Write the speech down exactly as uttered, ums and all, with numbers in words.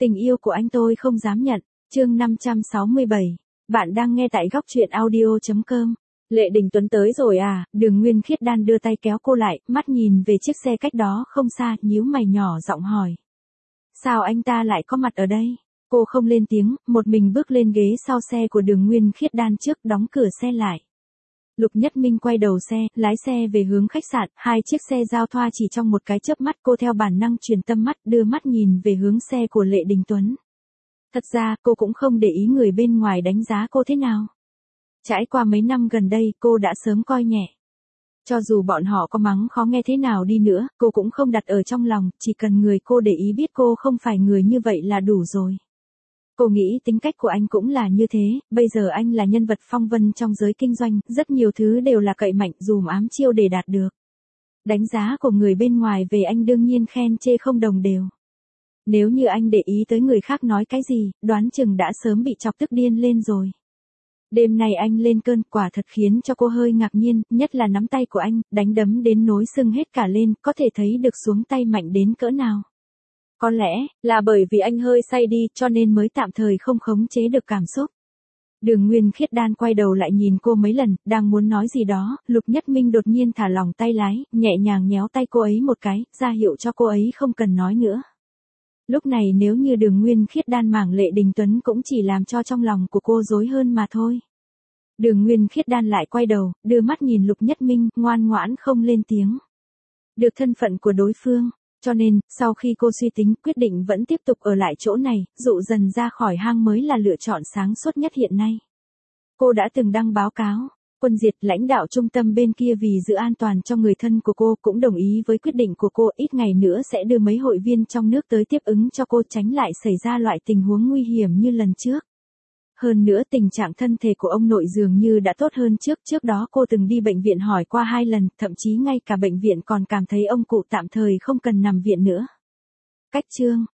Tình yêu của anh tôi không dám nhận. Chương năm trăm sáu mươi bảy. Bạn đang nghe tại góc truyện audio chấm com. Lệ Đình Tuấn tới rồi à? Đường Nguyên Khiết Đan đưa tay kéo cô lại, mắt nhìn về chiếc xe cách đó không xa, nhíu mày nhỏ giọng hỏi. Sao anh ta lại có mặt ở đây? Cô không lên tiếng, một mình bước lên ghế sau xe của Đường Nguyên Khiết Đan trước, đóng cửa xe lại. Lục Nhất Minh quay đầu xe, lái xe về hướng khách sạn, hai chiếc xe giao thoa chỉ trong một cái chớp mắt, cô theo bản năng chuyển tâm mắt, đưa mắt nhìn về hướng xe của Lệ Đình Tuấn. Thật ra, cô cũng không để ý người bên ngoài đánh giá cô thế nào. Trải qua mấy năm gần đây, cô đã sớm coi nhẹ. Cho dù bọn họ có mắng khó nghe thế nào đi nữa, cô cũng không đặt ở trong lòng, chỉ cần người cô để ý biết cô không phải người như vậy là đủ rồi. Cô nghĩ tính cách của anh cũng là như thế, bây giờ anh là nhân vật phong vân trong giới kinh doanh, rất nhiều thứ đều là cậy mạnh dùm ám chiêu để đạt được. Đánh giá của người bên ngoài về anh đương nhiên khen chê không đồng đều. Nếu như anh để ý tới người khác nói cái gì, đoán chừng đã sớm bị chọc tức điên lên rồi. Đêm nay anh lên cơn, quả thật khiến cho cô hơi ngạc nhiên, nhất là nắm tay của anh, đánh đấm đến nối sưng hết cả lên, có thể thấy được xuống tay mạnh đến cỡ nào. Có lẽ, là bởi vì anh hơi say đi, cho nên mới tạm thời không khống chế được cảm xúc. Đường Nguyên Khiết Đan quay đầu lại nhìn cô mấy lần, đang muốn nói gì đó, Lục Nhất Minh đột nhiên thả lỏng tay lái, nhẹ nhàng nhéo tay cô ấy một cái, ra hiệu cho cô ấy không cần nói nữa. Lúc này nếu như Đường Nguyên Khiết Đan mảng Lệ Đình Tuấn cũng chỉ làm cho trong lòng của cô rối hơn mà thôi. Đường Nguyên Khiết Đan lại quay đầu, đưa mắt nhìn Lục Nhất Minh, ngoan ngoãn không lên tiếng. Được thân phận của đối phương. Cho nên, sau khi cô suy tính, quyết định vẫn tiếp tục ở lại chỗ này, dụ dần ra khỏi hang mới là lựa chọn sáng suốt nhất hiện nay. Cô đã từng đăng báo cáo, Quân Diệt, lãnh đạo trung tâm bên kia vì giữ an toàn cho người thân của cô cũng đồng ý với quyết định của cô, ít ngày nữa sẽ đưa mấy hội viên trong nước tới tiếp ứng cho cô, tránh lại xảy ra loại tình huống nguy hiểm như lần trước. Hơn nữa tình trạng thân thể của ông nội dường như đã tốt hơn trước, trước đó cô từng đi bệnh viện hỏi qua hai lần, thậm chí ngay cả bệnh viện còn cảm thấy ông cụ tạm thời không cần nằm viện nữa. Cách chương,